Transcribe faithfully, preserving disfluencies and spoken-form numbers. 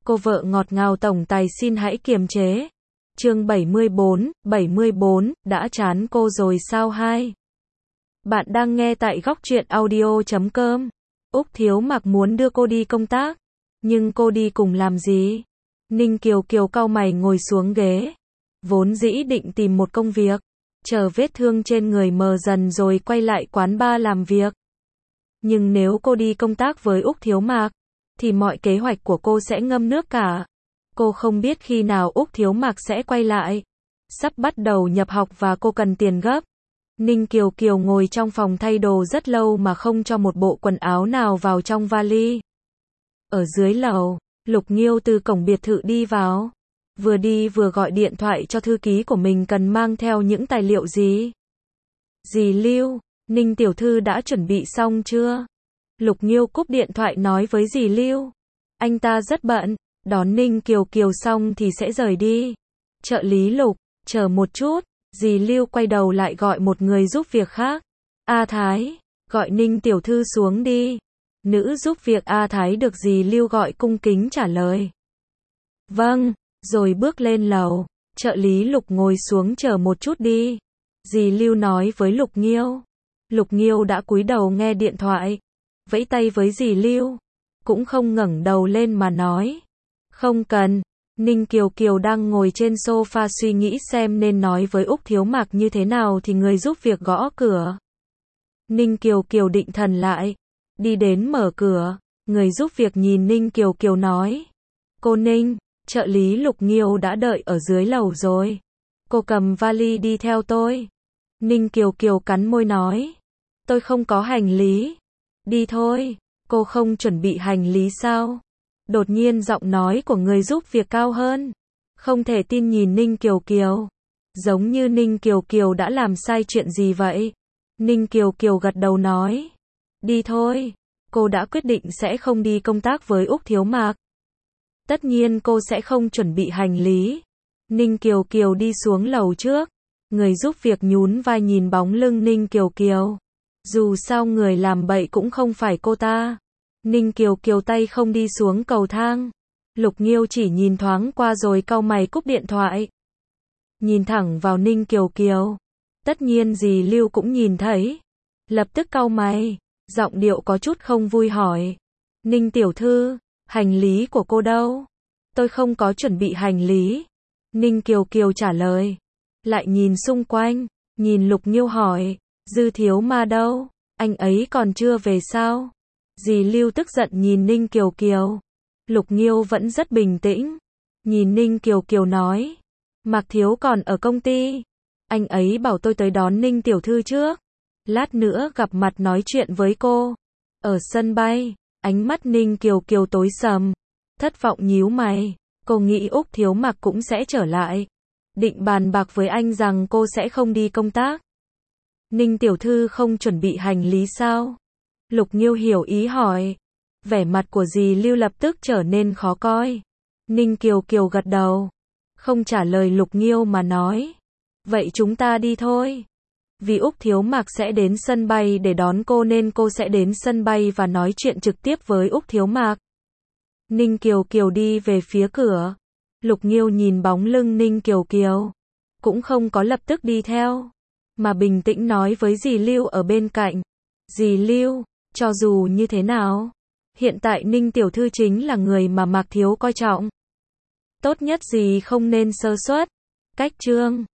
Cô vợ ngọt ngào tổng tài xin hãy kiềm chế. Chương bảy mươi bốn, bảy mươi bốn, đã chán cô rồi sao hai? Bạn đang nghe tại góc truyện audio chấm com. Úc Thiếu Mặc muốn đưa cô đi công tác, nhưng cô đi cùng làm gì? Ninh Kiều Kiều cau mày ngồi xuống ghế. Vốn dĩ định tìm một công việc, chờ vết thương trên người mờ dần rồi quay lại quán bar làm việc. Nhưng nếu cô đi công tác với Úc Thiếu Mặc, thì mọi kế hoạch của cô sẽ ngâm nước cả. Cô không biết khi nào Úc Thiếu Mặc sẽ quay lại. Sắp bắt đầu nhập học và cô cần tiền gấp. Ninh Kiều Kiều ngồi trong phòng thay đồ rất lâu mà không cho một bộ quần áo nào vào trong vali. Ở dưới lầu, Lục Nghiêu từ cổng biệt thự đi vào. Vừa đi vừa gọi điện thoại cho thư ký của mình cần mang theo những tài liệu gì. Dì Lưu, Ninh tiểu thư đã chuẩn bị xong chưa? Lục Nghiêu cúp điện thoại nói với dì Lưu. Anh ta rất bận, đón Ninh Kiều Kiều xong thì sẽ rời đi. Trợ lý Lục, chờ một chút. Dì Lưu quay đầu lại gọi một người giúp việc khác. A Thái, gọi Ninh tiểu thư xuống đi. Nữ giúp việc A Thái được dì Lưu gọi cung kính trả lời. Vâng, rồi bước lên lầu. Trợ lý Lục ngồi xuống chờ một chút đi. Dì Lưu nói với Lục Nghiêu. Lục Nghiêu đã cúi đầu nghe điện thoại, vẫy tay với dì Lưu, cũng không ngẩng đầu lên mà nói. Không cần. Ninh Kiều Kiều đang ngồi trên sofa suy nghĩ xem nên nói với Úc Thiếu Mặc như thế nào thì người giúp việc gõ cửa. Ninh Kiều Kiều định thần lại, đi đến mở cửa. Người giúp việc nhìn Ninh Kiều Kiều nói. Cô Ninh, trợ lý Lục Nghiêu đã đợi ở dưới lầu rồi. Cô cầm vali đi theo tôi. Ninh Kiều Kiều cắn môi nói. Tôi không có hành lý. Đi thôi. Cô không chuẩn bị hành lý sao? Đột nhiên giọng nói của người giúp việc cao hơn. Không thể tin nhìn Ninh Kiều Kiều. Giống như Ninh Kiều Kiều đã làm sai chuyện gì vậy? Ninh Kiều Kiều gật đầu nói. Đi thôi. Cô đã quyết định sẽ không đi công tác với Úc Thiếu Mặc. Tất nhiên cô sẽ không chuẩn bị hành lý. Ninh Kiều Kiều đi xuống lầu trước. Người giúp việc nhún vai nhìn bóng lưng Ninh Kiều Kiều. Dù sao người làm bậy cũng không phải cô ta. Ninh Kiều Kiều tay không đi xuống cầu thang. Lục Nghiêu chỉ nhìn thoáng qua rồi cau mày cúp điện thoại. Nhìn thẳng vào Ninh Kiều Kiều. Tất nhiên dì Lưu cũng nhìn thấy. Lập tức cau mày, giọng điệu có chút không vui hỏi. Ninh tiểu thư, hành lý của cô đâu? Tôi không có chuẩn bị hành lý. Ninh Kiều Kiều trả lời. Lại nhìn xung quanh, nhìn Lục Nghiêu hỏi. Dư Thiếu Ma đâu? Anh ấy còn chưa về sao? Dì Lưu tức giận nhìn Ninh Kiều Kiều. Lục Nghiêu vẫn rất bình tĩnh. Nhìn Ninh Kiều Kiều nói. Mạc Thiếu còn ở công ty. Anh ấy bảo tôi tới đón Ninh tiểu thư trước. Lát nữa gặp mặt nói chuyện với cô. Ở sân bay, ánh mắt Ninh Kiều Kiều tối sầm. Thất vọng nhíu mày. Cô nghĩ Úc Thiếu Mặc cũng sẽ trở lại. Định bàn bạc với anh rằng cô sẽ không đi công tác. Ninh tiểu thư không chuẩn bị hành lý sao? Lục Nghiêu hiểu ý hỏi. Vẻ mặt của dì Lưu lập tức trở nên khó coi. Ninh Kiều Kiều gật đầu. Không trả lời Lục Nghiêu mà nói. Vậy chúng ta đi thôi. Vì Úc Thiếu Mặc sẽ đến sân bay để đón cô nên cô sẽ đến sân bay và nói chuyện trực tiếp với Úc Thiếu Mặc. Ninh Kiều Kiều đi về phía cửa. Lục Nghiêu nhìn bóng lưng Ninh Kiều Kiều. Cũng không có lập tức đi theo. Mà bình tĩnh nói với dì Lưu ở bên cạnh. Dì Lưu, cho dù như thế nào, hiện tại Ninh tiểu thư chính là người mà Mạc Thiếu coi trọng. Tốt nhất dì không nên sơ suất. Cách chương